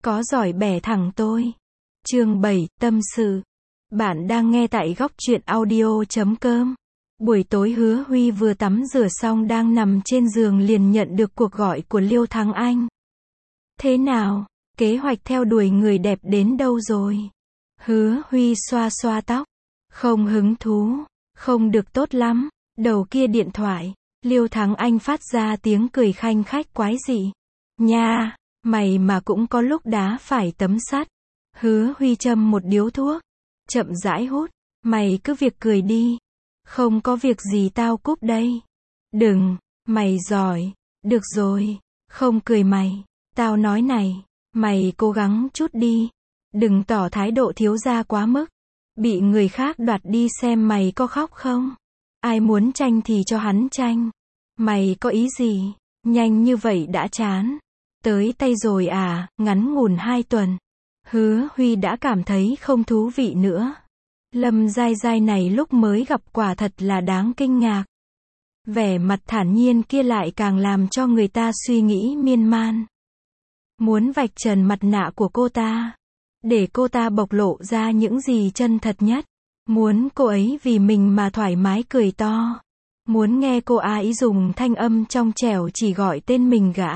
có giỏi bẻ thẳng tôi. Chương 7, tâm sự. Bạn đang nghe tại góc truyện audio.com. Buổi tối Hứa Huy vừa tắm rửa xong đang nằm trên giường liền nhận được cuộc gọi của Liêu Thắng Anh. Thế nào? Kế hoạch theo đuổi người đẹp đến đâu rồi? Hứa Huy xoa xoa tóc. Không hứng thú. Không được tốt lắm. Đầu kia điện thoại, Liêu Thắng Anh phát ra tiếng cười khanh khách quái dị. Nha, mày mà cũng có lúc đá phải tấm sắt. Hứa Huy châm một điếu thuốc, chậm rãi hút. Mày cứ việc cười đi. Không có việc gì tao cúp đây. Đừng, mày giỏi. Được rồi, không cười mày. Tao nói này, mày cố gắng chút đi. Đừng tỏ thái độ thiếu gia quá mức. Bị người khác đoạt đi xem mày có khóc không? Ai muốn tranh thì cho hắn tranh. Mày có ý gì? Nhanh như vậy đã chán. Tới tay rồi à, ngắn ngủn 2 tuần. Hứa Huy đã cảm thấy không thú vị nữa. Lâm Giai Giai này lúc mới gặp quả thật là đáng kinh ngạc. Vẻ mặt thản nhiên kia lại càng làm cho người ta suy nghĩ miên man. Muốn vạch trần mặt nạ của cô ta. Để cô ta bộc lộ ra những gì chân thật nhất. Muốn cô ấy vì mình mà thoải mái cười to. Muốn nghe cô ấy dùng thanh âm trong trẻo chỉ gọi tên mình gã.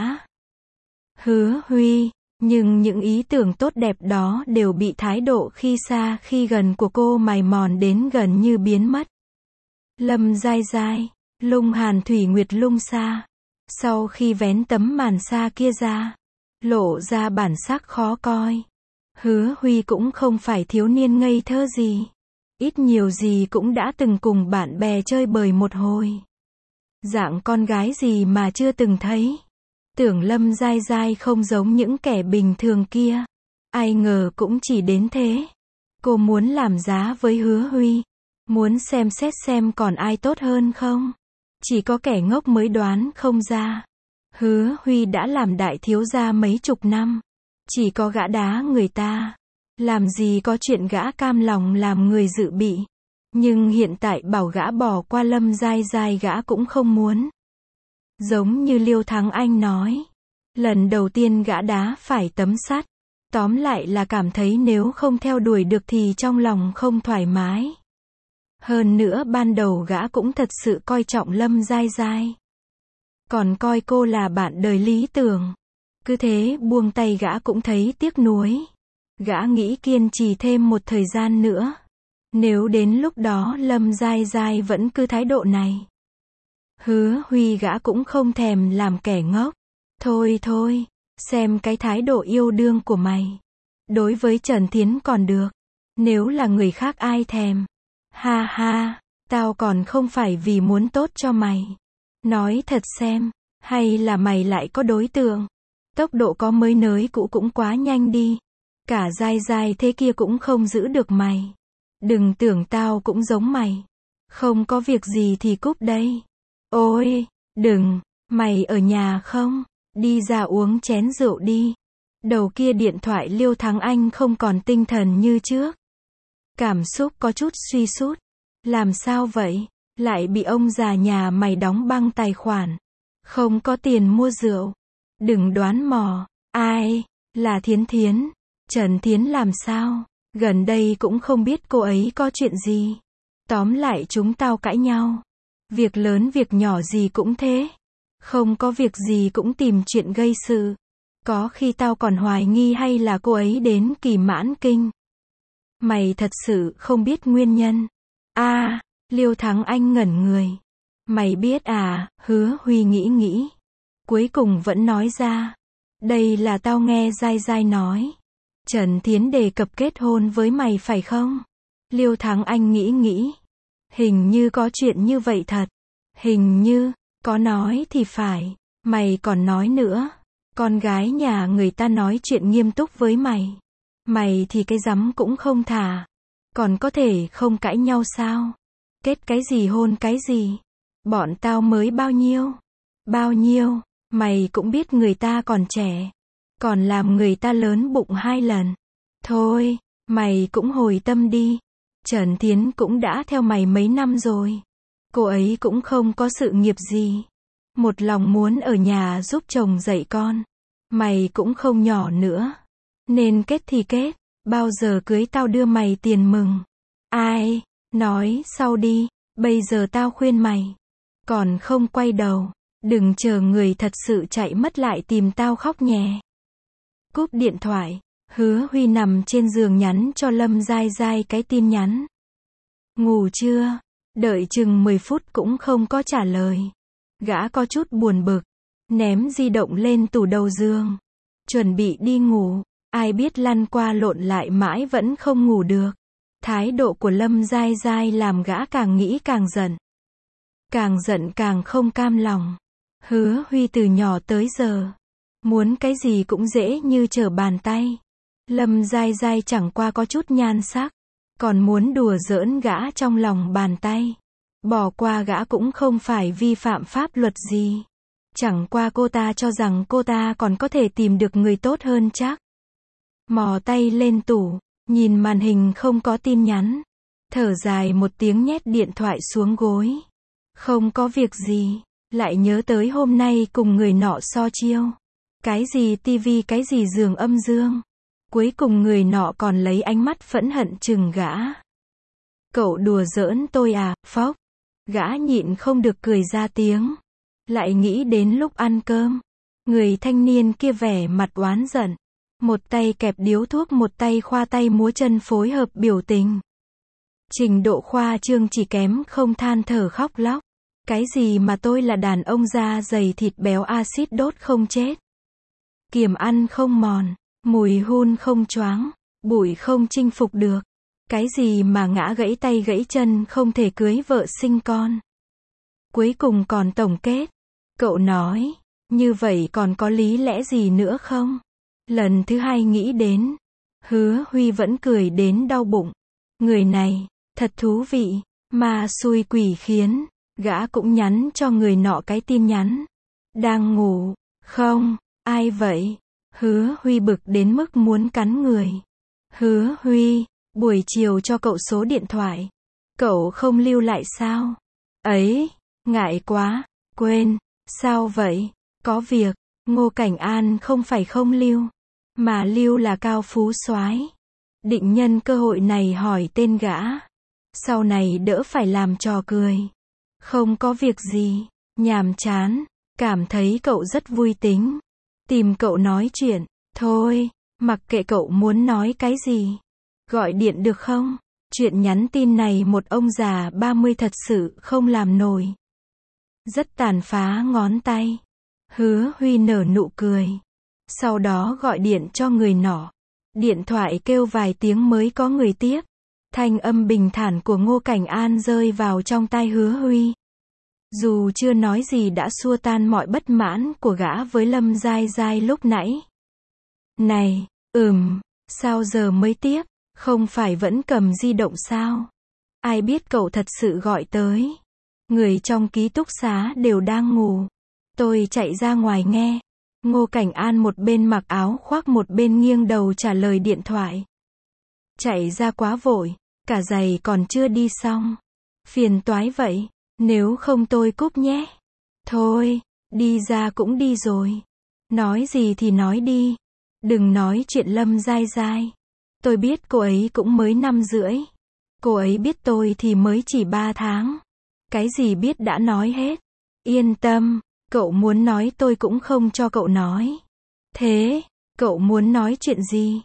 Hứa Huy, nhưng những ý tưởng tốt đẹp đó đều bị thái độ khi xa khi gần của cô mài mòn đến gần như biến mất. Lâm Giai Giai, lung hàn thủy nguyệt lung xa. Sau khi vén tấm màn xa kia ra, lộ ra bản sắc khó coi. Hứa Huy cũng không phải thiếu niên ngây thơ gì. Ít nhiều gì cũng đã từng cùng bạn bè chơi bời một hồi. Dạng con gái gì mà chưa từng thấy. Tưởng Lâm Giai Giai không giống những kẻ bình thường kia. Ai ngờ cũng chỉ đến thế. Cô muốn làm giá với Hứa Huy. Muốn xem xét xem còn ai tốt hơn không. Chỉ có kẻ ngốc mới đoán không ra. Hứa Huy đã làm đại thiếu gia mấy chục năm. Chỉ có gã đá người ta. Làm gì có chuyện gã cam lòng làm người dự bị. Nhưng hiện tại bảo gã bỏ qua Lâm Giai Giai gã cũng không muốn. Giống như Liêu Thắng Anh nói. Lần đầu tiên gã đá phải tấm sắt. Tóm lại là cảm thấy nếu không theo đuổi được thì trong lòng không thoải mái. Hơn nữa ban đầu gã cũng thật sự coi trọng Lâm Giai Giai. Còn coi cô là bạn đời lý tưởng. Cứ thế buông tay gã cũng thấy tiếc nuối. Gã nghĩ kiên trì thêm một thời gian nữa. Nếu đến lúc đó Lâm Giai Giai vẫn cứ thái độ này. Hứa Huy gã cũng không thèm làm kẻ ngốc. Thôi thôi, xem cái thái độ yêu đương của mày. Đối với Trần Thiến còn được. Nếu là người khác ai thèm. Ha ha, tao còn không phải vì muốn tốt cho mày. Nói thật xem, hay là mày lại có đối tượng. Tốc độ có mới nới cũ cũng quá nhanh đi. Cả Giai Giai thế kia cũng không giữ được mày. Đừng tưởng tao cũng giống mày. Không có việc gì thì cúp đây. Ôi, đừng, mày ở nhà không? Đi ra uống chén rượu đi. Đầu kia điện thoại Liêu Thắng Anh không còn tinh thần như trước. Cảm xúc có chút suy sút. Làm sao vậy? Lại bị ông già nhà mày đóng băng tài khoản. Không có tiền mua rượu. Đừng đoán mò. Ai? Là Thiến Thiến. Trần Thiến làm sao? Gần đây cũng không biết cô ấy có chuyện gì. Tóm lại chúng tao cãi nhau. Việc lớn việc nhỏ gì cũng thế. Không có việc gì cũng tìm chuyện gây sự. Có khi tao còn hoài nghi hay là cô ấy đến kỳ mãn kinh. Mày thật sự không biết nguyên nhân. Liêu Thắng Anh ngẩn người. Mày biết à, Hứa Huy nghĩ. Cuối cùng vẫn nói ra. Đây là tao nghe Giai Giai nói. Trần Thiến đề cập kết hôn với mày phải không? Liêu Thắng Anh nghĩ. Hình như có chuyện như vậy thật. Hình như, có nói thì phải. Mày còn nói nữa. Con gái nhà người ta nói chuyện nghiêm túc với mày. Mày thì cái rắm cũng không thả. Còn có thể không cãi nhau sao? Kết cái gì hôn cái gì? Bọn tao mới bao nhiêu? Bao nhiêu? Mày cũng biết người ta còn trẻ. Còn làm người ta lớn bụng 2 lần. Thôi, mày cũng hồi tâm đi. Trần Thiến cũng đã theo mày mấy năm rồi. Cô ấy cũng không có sự nghiệp gì. Một lòng muốn ở nhà giúp chồng dạy con. Mày cũng không nhỏ nữa. Nên kết thì kết, bao giờ cưới tao đưa mày tiền mừng. Ai, nói sau đi, bây giờ tao khuyên mày. Còn không quay đầu, đừng chờ người thật sự chạy mất lại tìm tao khóc nhè. Cúp điện thoại, Hứa Huy nằm trên giường nhắn cho Lâm Giai Giai cái tin nhắn. Ngủ chưa? Đợi chừng 10 phút cũng không có trả lời. Gã có chút buồn bực, ném di động lên tủ đầu giường. Chuẩn bị đi ngủ, ai biết lăn qua lộn lại mãi vẫn không ngủ được. Thái độ của Lâm Giai Giai làm gã càng nghĩ càng giận. Càng giận càng không cam lòng. Hứa Huy từ nhỏ tới giờ, muốn cái gì cũng dễ như trở bàn tay. Lâm Giai Giai chẳng qua có chút nhan sắc, còn muốn đùa giỡn gã trong lòng bàn tay. Bỏ qua gã cũng không phải vi phạm pháp luật gì. Chẳng qua cô ta cho rằng cô ta còn có thể tìm được người tốt hơn chắc. Mò tay lên tủ, nhìn màn hình không có tin nhắn. Thở dài một tiếng nhét điện thoại xuống gối. Không có việc gì, lại nhớ tới hôm nay cùng người nọ so chiêu. Cái gì tivi cái gì giường âm dương. Cuối cùng người nọ còn lấy ánh mắt phẫn hận chừng gã. Cậu đùa giỡn tôi à, phóc. Gã nhịn không được cười ra tiếng. Lại nghĩ đến lúc ăn cơm. Người thanh niên kia vẻ mặt oán giận. Một tay kẹp điếu thuốc một tay khoa tay múa chân phối hợp biểu tình. Trình độ khoa trương chỉ kém không than thở khóc lóc. Cái gì mà tôi là đàn ông da dày thịt béo axit đốt không chết. Kiềm ăn không mòn. Mùi hun không choáng. Bụi không chinh phục được. Cái gì mà ngã gãy tay gãy chân không thể cưới vợ sinh con. Cuối cùng còn tổng kết. Cậu nói, như vậy còn có lý lẽ gì nữa không? Lần thứ hai nghĩ đến. Hứa Huy vẫn cười đến đau bụng. Người này, thật thú vị, mà xui quỷ khiến. Gã cũng nhắn cho người nọ cái tin nhắn. Đang ngủ, không, ai vậy? Hứa Huy bực đến mức muốn cắn người. Hứa Huy, buổi chiều cho cậu số điện thoại. Cậu không lưu lại sao? Ấy, ngại quá, quên, sao vậy? Có việc, Ngô Cảnh An không phải không lưu, mà lưu là Cao Phú Soái. Định nhân cơ hội này hỏi tên gã. Sau này đỡ phải làm trò cười. Không có việc gì, nhàm chán, cảm thấy cậu rất vui tính. Tìm cậu nói chuyện, thôi, mặc kệ cậu muốn nói cái gì. Gọi điện được không? Chuyện nhắn tin này một ông già 30 thật sự không làm nổi. Rất tàn phá ngón tay. Hứa Huy nở nụ cười. Sau đó gọi điện cho người nọ. Điện thoại kêu vài tiếng mới có người tiếp. Thanh âm bình thản của Ngô Cảnh An rơi vào trong tai Hứa Huy. Dù chưa nói gì đã xua tan mọi bất mãn của gã với Lâm Giai Giai lúc nãy. Này, sao giờ mới tiếp? Không phải vẫn cầm di động sao? Ai biết cậu thật sự gọi tới. Người trong ký túc xá đều đang ngủ. Tôi chạy ra ngoài nghe. Ngô Cảnh An một bên mặc áo khoác một bên nghiêng đầu trả lời điện thoại. Chạy ra quá vội, cả giày còn chưa đi xong. Phiền toái vậy, nếu không tôi cúp nhé. Thôi, đi ra cũng đi rồi. Nói gì thì nói đi. Đừng nói chuyện Lâm Giai Giai. Tôi biết cô ấy cũng mới 5 rưỡi. Cô ấy biết tôi thì mới chỉ 3 tháng. Cái gì biết đã nói hết. Yên tâm, cậu muốn nói tôi cũng không cho cậu nói. Thế, cậu muốn nói chuyện gì?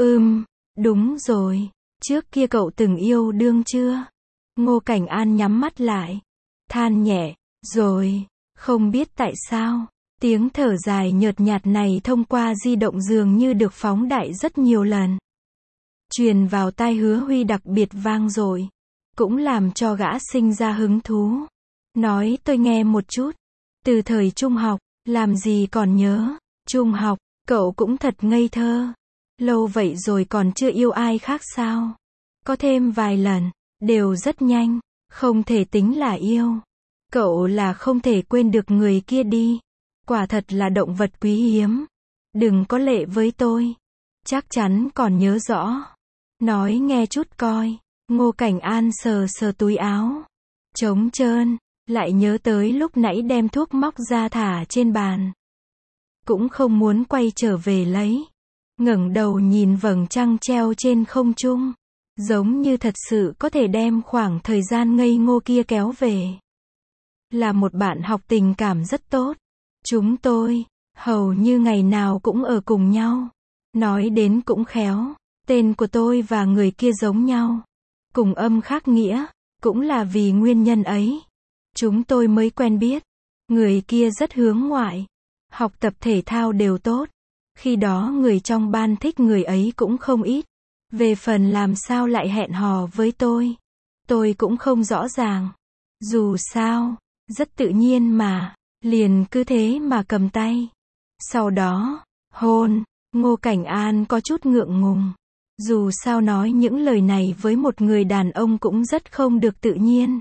Đúng rồi. Trước kia cậu từng yêu đương chưa? Ngô Cảnh An nhắm mắt lại. Than nhẹ, rồi, không biết tại sao. Tiếng thở dài nhợt nhạt này thông qua di động dường như được phóng đại rất nhiều lần. Truyền vào tai Hứa Huy đặc biệt vang dội. Cũng làm cho gã sinh ra hứng thú. Nói tôi nghe một chút. Từ thời trung học, làm gì còn nhớ. Trung học, cậu cũng thật ngây thơ. Lâu vậy rồi còn chưa yêu ai khác sao? Có thêm vài lần, đều rất nhanh. Không thể tính là yêu. Cậu là không thể quên được người kia đi. Quả thật là động vật quý hiếm. Đừng có lệ với tôi. Chắc chắn còn nhớ rõ. Nói nghe chút coi. Ngô Cảnh An sờ sờ túi áo. Trống trơn. Lại nhớ tới lúc nãy đem thuốc móc ra thả trên bàn. Cũng không muốn quay trở về lấy. ngẩng đầu nhìn vầng trăng treo trên không trung. Giống như thật sự có thể đem khoảng thời gian ngây ngô kia kéo về. Là một bạn học tình cảm rất tốt. Chúng tôi, hầu như ngày nào cũng ở cùng nhau. Nói đến cũng khéo, tên của tôi và người kia giống nhau. Cùng âm khác nghĩa, cũng là vì nguyên nhân ấy. Chúng tôi mới quen biết. Người kia rất hướng ngoại. Học tập thể thao đều tốt. Khi đó người trong ban thích người ấy cũng không ít. Về phần làm sao lại hẹn hò với tôi cũng không rõ ràng. Dù sao, rất tự nhiên mà, liền cứ thế mà cầm tay. Sau đó, hôn, Ngô Cảnh An có chút ngượng ngùng. Dù sao nói những lời này với một người đàn ông cũng rất không được tự nhiên.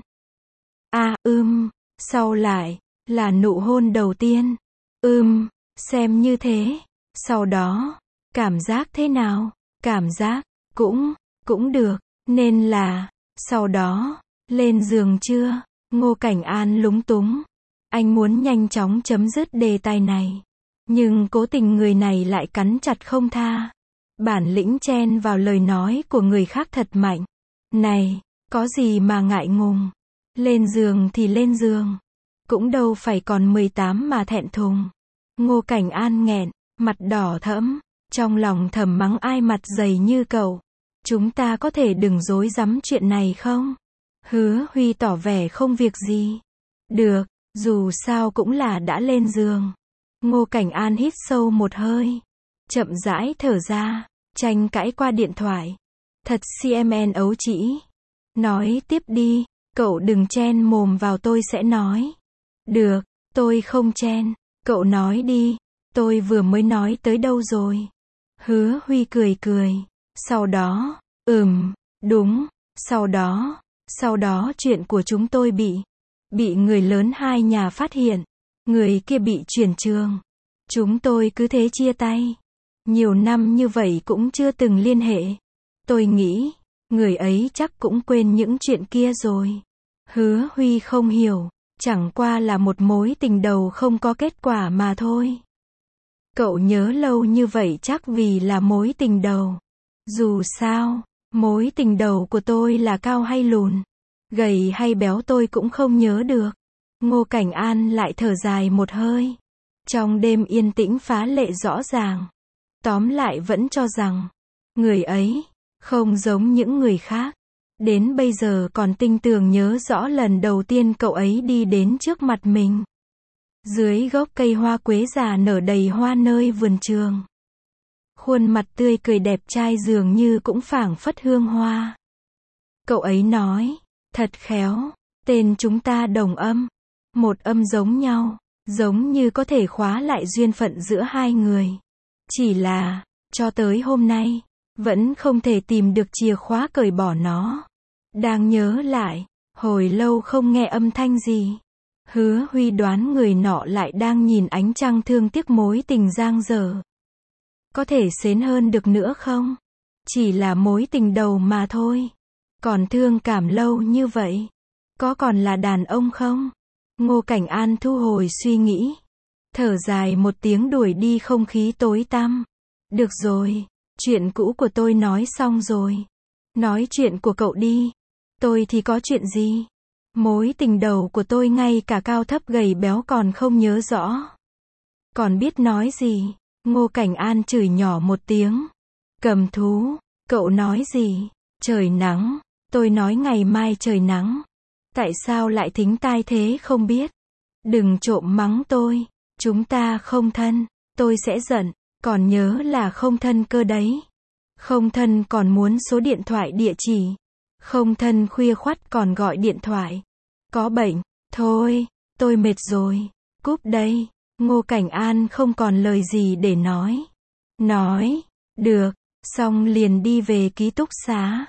Sau lại, là nụ hôn đầu tiên. Xem như thế. Sau đó, cảm giác thế nào? Cảm giác, cũng được, nên là, sau đó, lên giường chưa? Ngô Cảnh An lúng túng. Anh muốn nhanh chóng chấm dứt đề tài này. Nhưng cố tình người này lại cắn chặt không tha. Bản lĩnh chen vào lời nói của người khác thật mạnh. Này, có gì mà ngại ngùng? Lên giường thì lên giường. Cũng đâu phải còn 18 mà thẹn thùng. Ngô Cảnh An nghẹn, mặt đỏ thẫm, trong lòng thầm mắng ai mặt dày như cậu. Chúng ta có thể đừng rối rắm chuyện này không? Hứa Huy tỏ vẻ không việc gì. Được, dù sao cũng là đã lên giường. Ngô Cảnh An hít sâu một hơi. Chậm rãi thở ra, tranh cãi qua điện thoại. Thật CMN ấu trĩ. Nói tiếp đi, cậu đừng chen mồm vào tôi sẽ nói. Được, tôi không chen, cậu nói đi, tôi vừa mới nói tới đâu rồi. Hứa Huy cười. Sau đó, đúng, sau đó chuyện của chúng tôi bị người lớn hai nhà phát hiện. Người kia bị chuyển trường. Chúng tôi cứ thế chia tay. Nhiều năm như vậy cũng chưa từng liên hệ. Tôi nghĩ, người ấy chắc cũng quên những chuyện kia rồi. Hứa Huy không hiểu, chẳng qua là một mối tình đầu không có kết quả mà thôi. Cậu nhớ lâu như vậy chắc vì là mối tình đầu. Dù sao, mối tình đầu của tôi là cao hay lùn, gầy hay béo tôi cũng không nhớ được. Ngô Cảnh An lại thở dài một hơi. Trong đêm yên tĩnh phá lệ rõ ràng. Tóm lại vẫn cho rằng, người ấy, không giống những người khác. Đến bây giờ còn tinh tường nhớ rõ lần đầu tiên cậu ấy đi đến trước mặt mình. Dưới gốc cây hoa quế già nở đầy hoa nơi vườn trường. Khuôn mặt tươi cười đẹp trai dường như cũng phảng phất hương hoa. Cậu ấy nói, thật khéo, tên chúng ta đồng âm. Một âm giống nhau, giống như có thể khóa lại duyên phận giữa hai người. Chỉ là, cho tới hôm nay, vẫn không thể tìm được chìa khóa cởi bỏ nó. Đang nhớ lại, hồi lâu không nghe âm thanh gì. Hứa Huy đoán người nọ lại đang nhìn ánh trăng thương tiếc mối tình giang dở. Có thể xến hơn được nữa không? Chỉ là mối tình đầu mà thôi. Còn thương cảm lâu như vậy. Có còn là đàn ông không? Ngô Cảnh An thu hồi suy nghĩ. Thở dài một tiếng đuổi đi không khí tối tăm. Được rồi, chuyện cũ của tôi nói xong rồi. Nói chuyện của cậu đi. Tôi thì có chuyện gì? Mối tình đầu của tôi ngay cả cao thấp gầy béo còn không nhớ rõ. Còn biết nói gì? Ngô Cảnh An chửi nhỏ một tiếng. Cầm thú, cậu nói gì? Trời nắng. Tôi nói ngày mai trời nắng. Tại sao lại thính tai thế không biết? Đừng trộm mắng tôi. Chúng ta không thân. Tôi sẽ giận. Còn nhớ là không thân cơ đấy. Không thân còn muốn số điện thoại địa chỉ. Không thân khuya khoắt còn gọi điện thoại. Có bệnh. Thôi, tôi mệt rồi. Cúp đây. Ngô Cảnh An không còn lời gì để nói. Nói, được, xong liền đi về ký túc xá.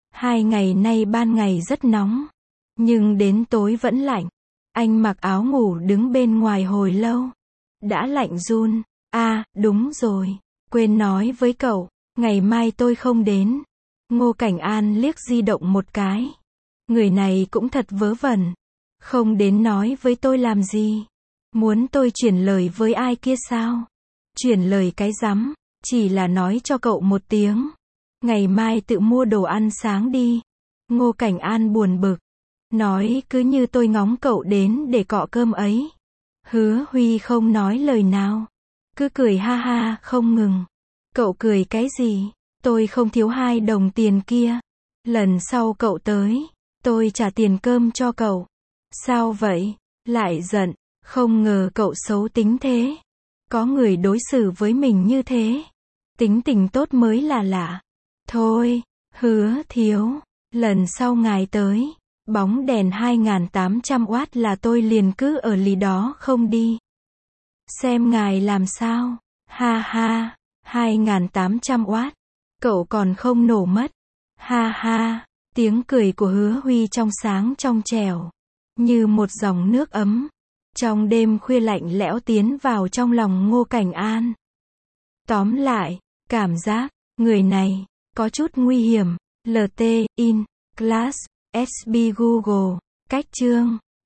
2 ngày nay ban ngày rất nóng. Nhưng đến tối vẫn lạnh. Anh mặc áo ngủ đứng bên ngoài hồi lâu. Đã lạnh run. Đúng rồi. Quên nói với cậu. Ngày mai tôi không đến. Ngô Cảnh An liếc di động một cái. Người này cũng thật vớ vẩn. Không đến nói với tôi làm gì? Muốn tôi chuyển lời với ai kia sao? Chuyển lời cái rắm. Chỉ là nói cho cậu một tiếng. Ngày mai tự mua đồ ăn sáng đi. Ngô Cảnh An buồn bực. Nói cứ như tôi ngóng cậu đến để cọ cơm ấy. Hứa Huy không nói lời nào. Cứ cười ha ha không ngừng. Cậu cười cái gì? Tôi không thiếu 2 đồng tiền kia. Lần sau cậu tới, tôi trả tiền cơm cho cậu. Sao vậy? Lại giận. Không ngờ cậu xấu tính thế. Có người đối xử với mình như thế. Tính tình tốt mới là lạ. Thôi, Hứa thiếu. Lần sau ngài tới, bóng đèn 2800W là tôi liền cứ ở lì đó không đi. Xem ngài làm sao. Ha ha, 2800W. Cậu còn không nổ mất. Ha ha, tiếng cười của Hứa Huy trong sáng trong trẻo, như một dòng nước ấm. Trong đêm khuya lạnh lẽo tiến vào trong lòng Ngô Cảnh An. Tóm lại, cảm giác, người này, có chút nguy hiểm. LT, in, class, SB Google, cách chương.